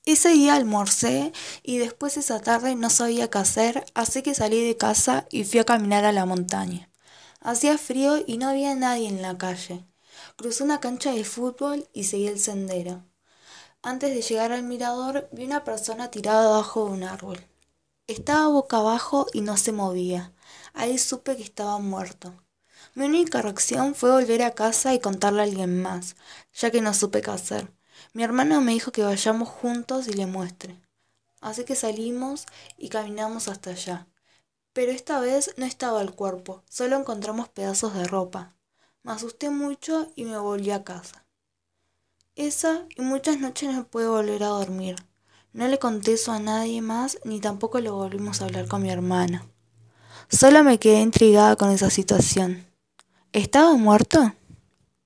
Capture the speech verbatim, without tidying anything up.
Ese día almorcé y después esa tarde no sabía qué hacer, así que salí de casa y fui a caminar a la montaña. Hacía frío y no había nadie en la calle. Crucé una cancha de fútbol y seguí el sendero. Antes de llegar al mirador vi una persona tirada abajo de un árbol. Estaba boca abajo y no se movía. Ahí supe que estaba muerto. Mi única reacción fue volver a casa y contarle a alguien más, ya que no supe qué hacer. Mi hermano me dijo que vayamos juntos y le muestre. Así que salimos y caminamos hasta allá. Pero esta vez no estaba el cuerpo, solo encontramos pedazos de ropa. Me asusté mucho y me volví a casa. Esa y muchas noches no pude volver a dormir. No le conté eso a nadie más ni tampoco lo volvimos a hablar con mi hermano. Solo me quedé intrigada con esa situación. ¿Estaba muerto?